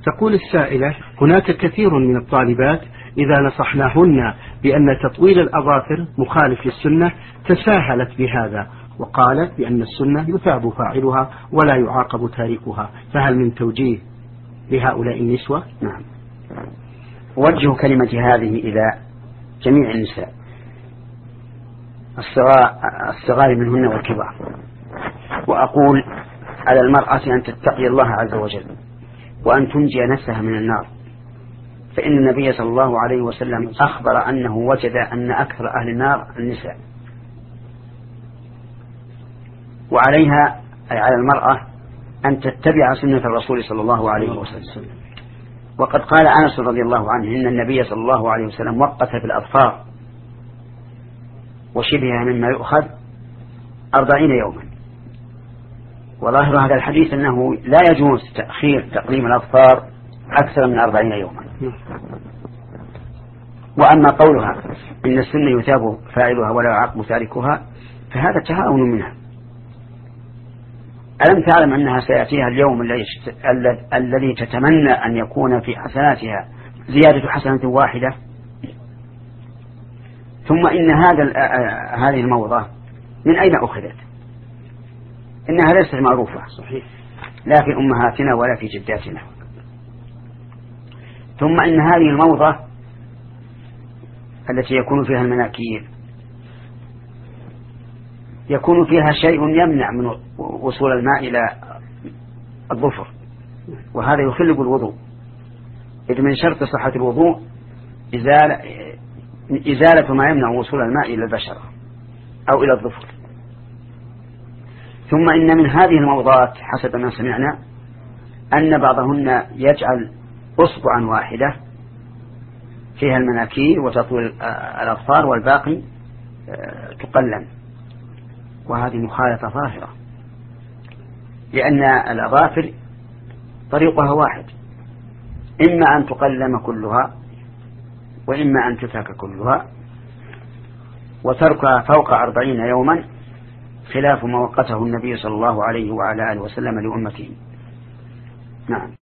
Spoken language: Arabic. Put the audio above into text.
تقول السائلة: هناك كثير من الطالبات إذا نصحناهن بأن تطويل الأظافر مخالف للسنة تساهلت بهذا، وقالت بأن السنة يثاب فاعلها ولا يعاقب تاركها، فهل من توجيه لهؤلاء النسوة؟ نعم. وجه كلمة هذه إلى جميع النساء الصغار منهن والكبار، وأقول على المرأة أن تتقي الله عز وجل وأن تنجي نفسها من النار، فإن النبي صلى الله عليه وسلم أخبر أنه وجد أن أكثر أهل النار النساء، وعليها أي على المرأة أن تتبع سنة الرسول صلى الله عليه وسلم. وقد قال أنس رضي الله عنه إن النبي صلى الله عليه وسلم وقت في الأظفار وشبهها مما يؤخذ 40 يوما، وظاهر هذا الحديث أنه لا يجوز تأخير تقليم الأظفار أكثر من 40 يوما. وأما قولها إن السنة يثاب فاعلها ولا يعاقب تاركها فهذا تهاون منها. ألم تعلم أنها سيأتيها اليوم الذي تتمنى أن يكون في حسناتها زيادة حسنة واحدة؟ ثم إن هذه الموضة من أين أخذت؟ إنها ليست معروفة صحيح لا في أمهاتنا ولا في جداتنا. ثم إن هذه الموضة التي يكون فيها المناكير يكون فيها شيء يمنع من وصول الماء إلى الظفر، وهذا يخل بالوضوء، إذ من شرط صحة الوضوء إزالة ما يمنع وصول الماء إلى البشرة أو إلى الظفر. ثم إن من هذه الموضات حسب ما سمعنا أن بعضهن يجعل أصبعا واحدة فيها المناكير وتطويل الأظفار والباقي تقلم، وهذه مخالفة ظاهرة، لأن الأظافر طريقها واحد، إما أن تقلم كلها وإما أن تترك كلها، وتركها فوق 40 يوما خلاف ما وقته النبي صلى الله عليه وعلى آله وسلم لأمته. نعم.